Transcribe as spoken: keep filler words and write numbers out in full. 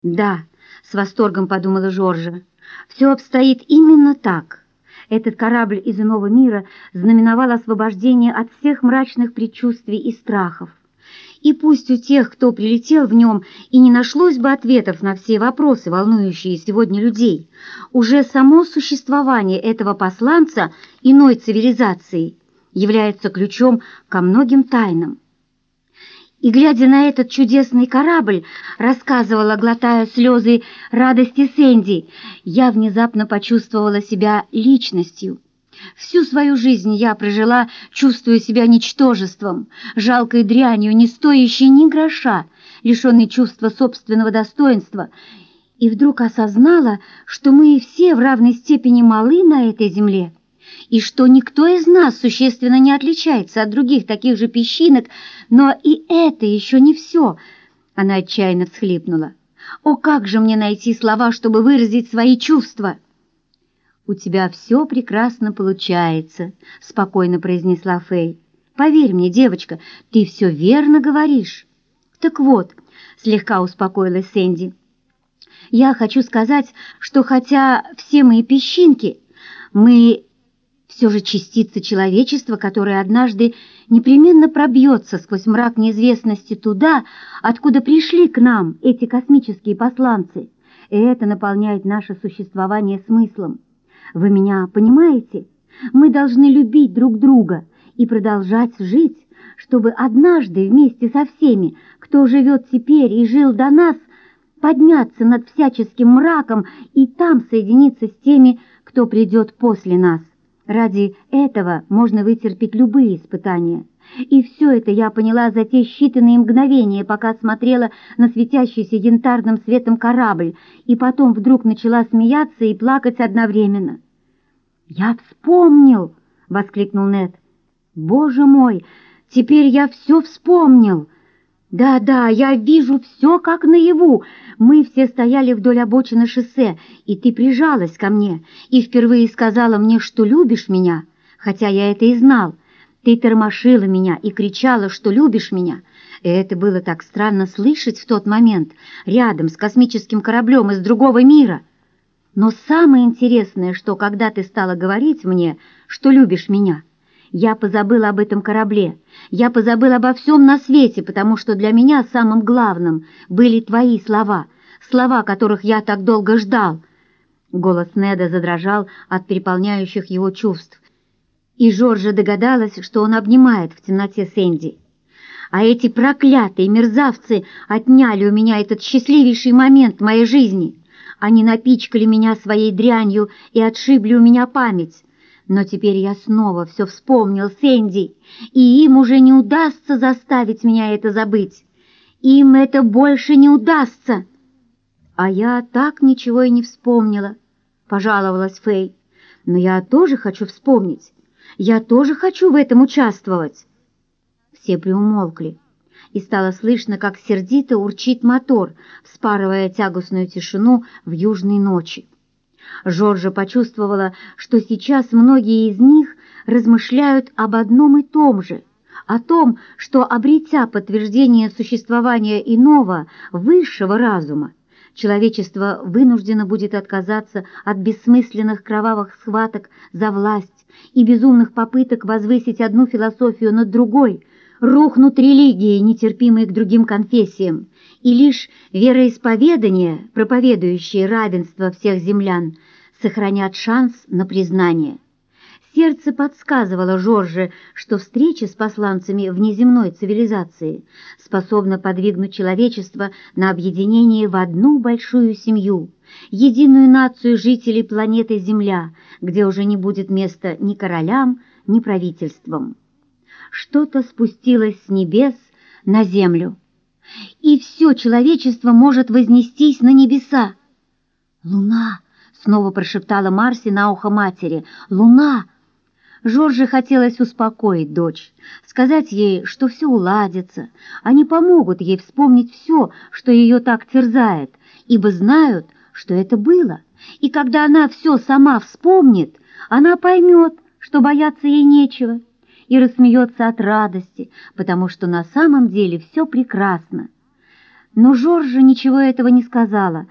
«Да», — с восторгом подумала Жоржа, — «все обстоит именно так. Этот корабль из иного мира знаменовал освобождение от всех мрачных предчувствий и страхов. И пусть у тех, кто прилетел в нем, и не нашлось бы ответов на все вопросы, волнующие сегодня людей, уже само существование этого посланца иной цивилизации является ключом ко многим тайнам. И, глядя на этот чудесный корабль, рассказывала, глотая слезы радости Сэнди, я внезапно почувствовала себя личностью. Всю свою жизнь я прожила, чувствуя себя ничтожеством, жалкой дрянью, не стоящей ни гроша, лишенной чувства собственного достоинства, и вдруг осознала, что мы все в равной степени малы на этой земле, и что никто из нас существенно не отличается от других таких же песчинок, но и это еще не все. Она отчаянно всхлипнула. О, как же мне найти слова, чтобы выразить свои чувства? «У тебя все прекрасно получается», — спокойно произнесла Фэй. «Поверь мне, девочка, ты все верно говоришь». «Так вот», — слегка успокоилась Сэнди, — «я хочу сказать, что хотя все мы песчинки, мы все же частица человечества, которая однажды непременно пробьется сквозь мрак неизвестности туда, откуда пришли к нам эти космические посланцы, и это наполняет наше существование смыслом. Вы меня понимаете? Мы должны любить друг друга и продолжать жить, чтобы однажды вместе со всеми, кто живет теперь и жил до нас, подняться над всяческим мраком и там соединиться с теми, кто придет после нас. Ради этого можно вытерпеть любые испытания. И все это я поняла за те считанные мгновения, пока смотрела на светящийся янтарным светом корабль, и потом вдруг начала смеяться и плакать одновременно. «Я вспомнил!» — воскликнул Нед. «Боже мой, теперь я все вспомнил! Да-да, я вижу все как наяву. Мы все стояли вдоль обочины шоссе, и ты прижалась ко мне и впервые сказала мне, что любишь меня, хотя я это и знал. Ты тормошила меня и кричала, что любишь меня. И это было так странно слышать в тот момент, рядом с космическим кораблем из другого мира. Но самое интересное, что когда ты стала говорить мне, что любишь меня, я позабыла об этом корабле, я позабыла обо всем на свете, потому что для меня самым главным были твои слова, слова, которых я так долго ждал». Голос Неда задрожал от переполняющих его чувств, и Жоржа догадалась, что он обнимает в темноте Сэнди. «А эти проклятые мерзавцы отняли у меня этот счастливейший момент моей жизни. Они напичкали меня своей дрянью и отшибли у меня память. Но теперь я снова все вспомнил, Сэнди, и им уже не удастся заставить меня это забыть. Им это больше не удастся». «А я так ничего и не вспомнила», — пожаловалась Фэй. «Но я тоже хочу вспомнить. Я тоже хочу в этом участвовать». Все приумолкли, и стало слышно, как сердито урчит мотор, вспарывая тягостную тишину в южной ночи. Жоржа почувствовала, что сейчас многие из них размышляют об одном и том же, о том, что, обретя подтверждение существования иного, высшего разума, человечество вынуждено будет отказаться от бессмысленных кровавых схваток за власть и безумных попыток возвысить одну философию над другой, рухнут религии, нетерпимые к другим конфессиям, и лишь вероисповедания, проповедующие равенство всех землян, сохранят шанс на признание. Сердце подсказывало Жорже, что встреча с посланцами внеземной цивилизации способна подвигнуть человечество на объединение в одну большую семью, единую нацию жителей планеты Земля, где уже не будет места ни королям, ни правительствам. Что-то спустилось с небес на землю, и все человечество может вознестись на небеса. «Луна!» — снова прошептала Марси на ухо матери. «Луна!» Жорже хотелось успокоить дочь, сказать ей, что все уладится, они помогут ей вспомнить все, что ее так терзает, ибо знают, что это было, и когда она все сама вспомнит, она поймет, что бояться ей нечего, и рассмеется от радости, потому что на самом деле все прекрасно. Но Жоржа ничего этого не сказала,